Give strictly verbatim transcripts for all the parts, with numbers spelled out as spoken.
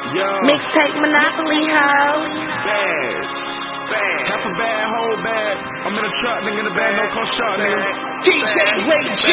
Mixtape Monopoly, ho. Bags. Bad. Half a bad, whole bad. I'm in a truck, nigga, in the bag, no cost shot, nigga. D J Ray G.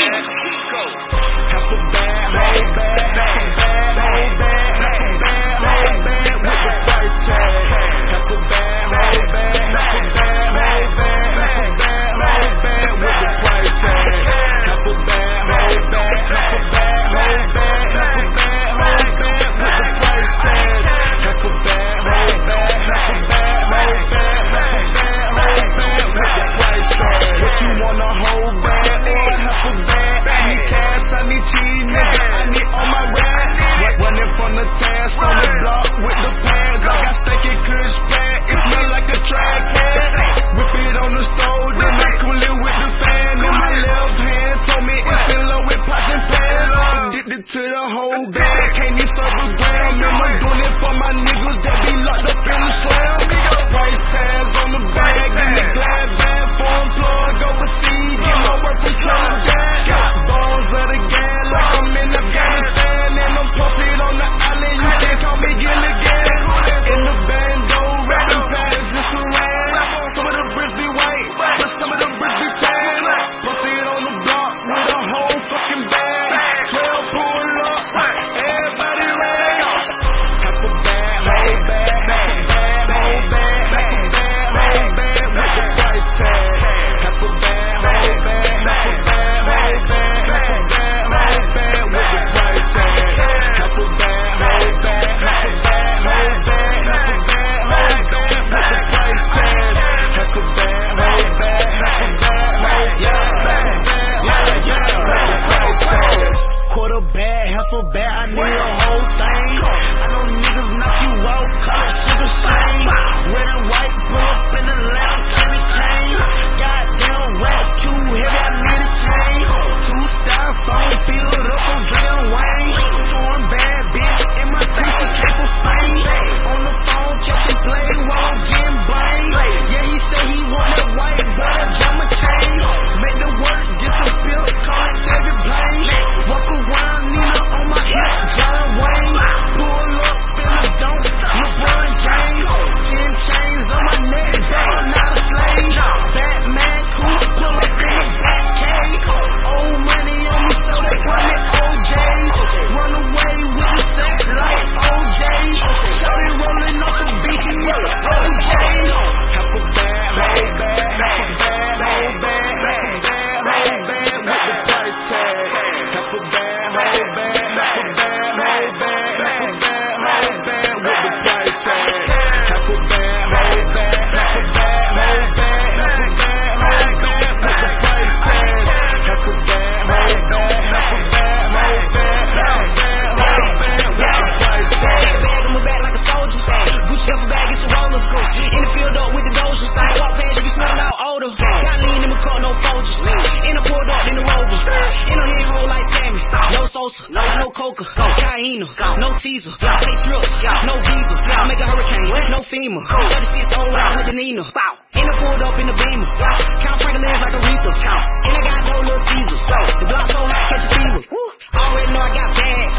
Half a bad, whole bad. Half a bad, whole bad. Half a bad, whole bad with the price tag. Half a bad, whole bad. Half a bad, whole bad. Half a bad, whole bad with the price tag. Half a bad, whole bad. Half a bad, whole bad. Half a bad, whole bad with the price tag. Half a bad, whole bad. Half a bad, whole bad. Half a bad, whole bad with the price tag. What you want, a whole bad or half a bad? I need cash, I need cheese, nigga. I need all my rats. Running from the task on the block with the pads. I got stinky kush pad. It smell like a track head. Whip it on the stove, then I cool it with the fan. In my left hand, told me it's still low with pots and pans. Addicted to the whole bag. Can't even serve a gram. And I'm doing it for my niggas that be locked up in the slam. Price tags on the bag, in the glad bag. Foreign plug overseas, get my work from Trinidad. Got bones of the gas like I'm in Afghanistan. And I'm posted on the island, you can't call me Gilligan. In the bando, rapping patterns and saran. Some of the bricks be white, but some of the bricks be tan. Posted on the block with a whole fucking bag. twelve pull up, everybody ran. Half a bad, whole bad. Half a bad, whole bad. Half a bad, whole bad with the price tag. Half a bad, whole bad. Half a bad, whole bad. Half a bad, whole bad with the price tag. Half a bad, whole bad. Half a bad, whole bad. Half a bad, whole bad with the price tag. Half a bad, whole bad. Half a bad, whole bad. Half a bad, whole bad with the price tag. Quarter bad, half a bad, I need a whole thing. I know niggas knock you out, call it sugar shame. Red and white, pull up in the lamb, candy cane. Goddamn rats too heavy, I need a cane. Two styrofoam filled up on Dre and Wayne. Foreign bad bitch in my teeth, she came from Spain. On the phone, catching play while I'm getting brain. Yeah, he say he want that white boy, that drummer chain. Make the word disappear, call it David Blaine. Walk around, Nina on my hip, John Wayne. Pull up in the dome, LeBron James. Ten chains on my neck, but I'm not a slave. Batman cool, pull up in the back cave. Old money on me, so they call me O Js. Run away with the set like O J. Shorty rolling off the beach, she needs some O J. Half a bad, whole bad. Half a bad, whole bad. Half a bad, whole bad with the price tag. Half a bad, whole bad. Half a bad, whole bad. Half a bad, whole bad with the price tag. Half a bad, whole bad. Half a bad, whole bad. Half a bad, whole bad with the price tag. Half a bad, whole bad. Half a bad, whole bad. Half a bad, whole bad with the price tag. Got a bag on my back like a soldier. Gucci duffel bag, it's a roller. In the field up with the doja. Walk past, you be smelling out odor. Got lean in my car, no Folgers. In a pulled up in the Rover. In a head hole like Sammy. No Sosa, no no Coca, no Kahina, no teaser. Take trips, no visa. I make a hurricane, no FEMA. thirty-six old out with the Nina. In the pulled up in the Beamer. Count Franklin's like Aretha. And I got no little Caesars. The block so hot, catch a fever. Already know I got bags.